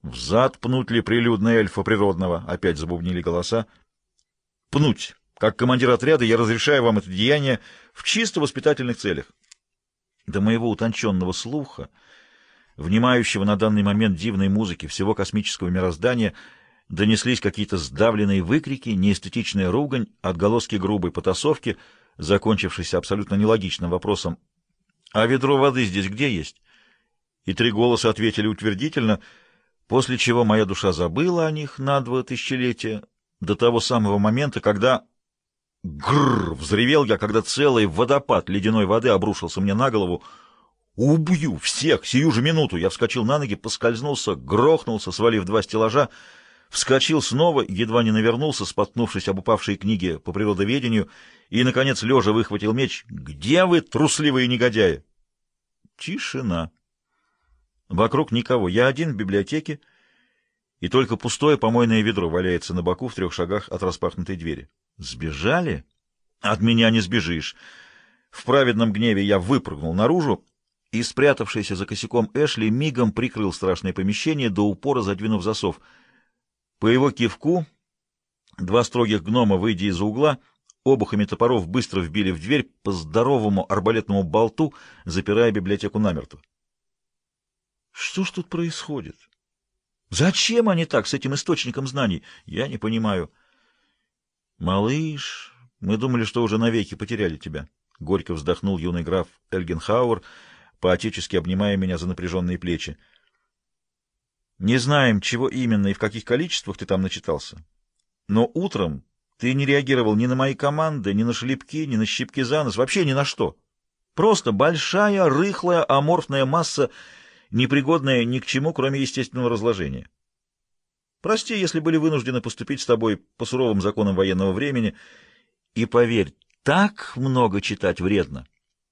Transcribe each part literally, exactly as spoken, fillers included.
«Взад пнуть ли прилюдно эльфа природного?» — опять забубнили голоса. «Пнуть. Как командир отряда я разрешаю вам это деяние в чисто воспитательных целях». До моего утонченного слуха, внимающего на данный момент дивной музыки всего космического мироздания, донеслись какие-то сдавленные выкрики, неэстетичная ругань, отголоски грубой потасовки, закончившейся абсолютно нелогичным вопросом: «А ведро воды здесь где есть?» И три голоса ответили утвердительно, после чего моя душа забыла о них на два тысячелетия, до того самого момента, когда... Грррр! Взревел я, когда целый водопад ледяной воды обрушился мне на голову. «Убью всех! Сию же минуту!» Я вскочил на ноги, поскользнулся, грохнулся, свалив два стеллажа, вскочил снова, едва не навернулся, споткнувшись об упавшие книги по природоведению, и, наконец, лежа выхватил меч. «Где вы, трусливые негодяи?» Тишина. Вокруг никого. Я один в библиотеке, и только пустое помойное ведро валяется на боку в трех шагах от распахнутой двери. Сбежали? От меня не сбежишь. В праведном гневе я выпрыгнул наружу, и, спрятавшийся за косяком Эшли, мигом прикрыл страшное помещение, до упора задвинув засов. По его кивку два строгих гнома, выйдя из-за угла, обухами топоров быстро вбили в дверь по здоровому арбалетному болту, запирая библиотеку намертво. Что ж тут происходит? Зачем они так с этим источником знаний? Я не понимаю. Малыш, мы думали, что уже навеки потеряли тебя. Горько вздохнул юный граф Эльгенхауэр, поотечески обнимая меня за напряженные плечи. Не знаем, чего именно и в каких количествах ты там начитался, но утром ты не реагировал ни на мои команды, ни на шлепки, ни на щипки за нос, вообще ни на что. Просто большая, рыхлая, аморфная масса, непригодная ни к чему, кроме естественного разложения. Прости, если были вынуждены поступить с тобой по суровым законам военного времени, и поверь, так много читать вредно.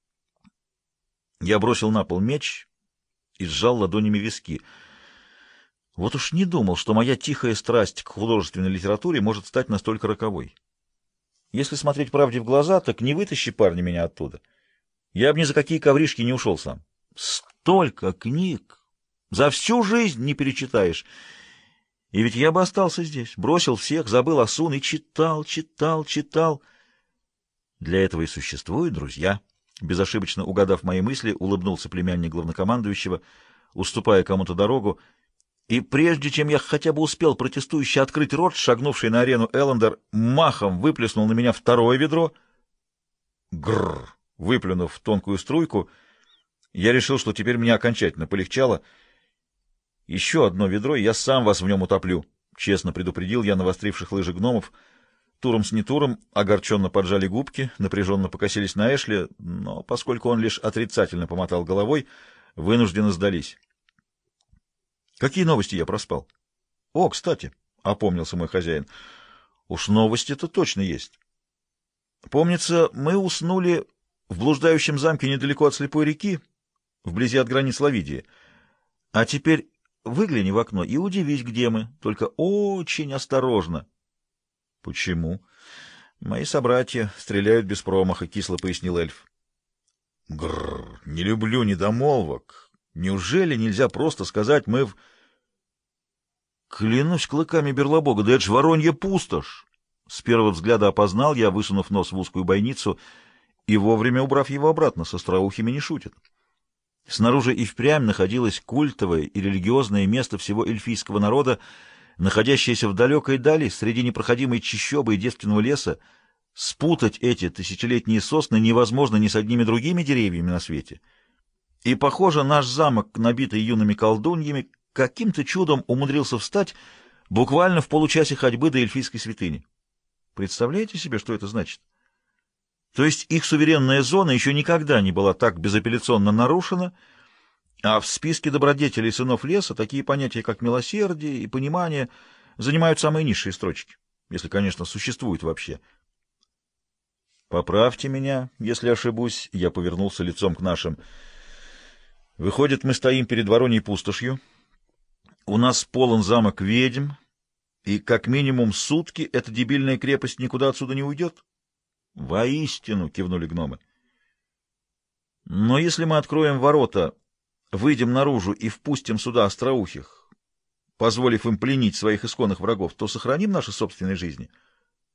Я бросил на пол меч и сжал ладонями виски. Вот уж не думал, что моя тихая страсть к художественной литературе может стать настолько роковой. Если смотреть правде в глаза, так не вытащи, парни, меня оттуда. Я бы ни за какие ковришки не ушел сам. Столько книг! За всю жизнь не перечитаешь. И ведь я бы остался здесь, бросил всех, забыл о Сун и читал, читал, читал. Для этого и существуют друзья. Безошибочно угадав мои мысли, улыбнулся племянник главнокомандующего, уступая кому-то дорогу, и прежде чем я хотя бы успел протестующе открыть рот, шагнувший на арену Эллендер махом выплеснул на меня второе ведро. Грррр! Выплюнув тонкую струйку, я решил, что теперь мне окончательно полегчало. Еще одно ведро, и я сам вас в нем утоплю, — честно предупредил я навостривших лыжи гномов. Туром с нетуром огорченно поджали губки, напряженно покосились на Эшли, но, поскольку он лишь отрицательно помотал головой, вынужденно сдались. Какие новости я проспал? О, кстати, — опомнился мой хозяин, — уж новости-то точно есть. Помнится, мы уснули в блуждающем замке недалеко от Слепой реки, вблизи от границ Лавидии. А теперь выгляни в окно и удивись, где мы, только очень осторожно. — Почему? — Мои собратья стреляют без промаха, — кисло пояснил эльф. — Грррр, не люблю недомолвок. Неужели нельзя просто сказать «мы в...» Клянусь клыками Берлобога, да это ж воронья пустошь! С первого взгляда опознал я, высунув нос в узкую бойницу, и вовремя убрав его обратно, со остроухими не шутит. Снаружи и впрямь находилось культовое и религиозное место всего эльфийского народа, находящееся в далекой дали, среди непроходимой чащобы и девственного леса. Спутать эти тысячелетние сосны невозможно ни с одними другими деревьями на свете. И, похоже, наш замок, набитый юными колдуньями, каким-то чудом умудрился встать буквально в получасе ходьбы до эльфийской святыни. Представляете себе, что это значит? То есть их суверенная зона еще никогда не была так безапелляционно нарушена, а в списке добродетелей сынов леса такие понятия, как милосердие и понимание, занимают самые низшие строчки, если, конечно, существуют вообще. «Поправьте меня, если ошибусь», — я повернулся лицом к нашим. «Выходит, мы стоим перед Вороньей пустошью. У нас полон замок ведьм, и как минимум сутки эта дебильная крепость никуда отсюда не уйдет». «Воистину», — кивнули гномы. «Но если мы откроем ворота, выйдем наружу и впустим сюда остроухих, позволив им пленить своих исконных врагов, то сохраним наши собственные жизни.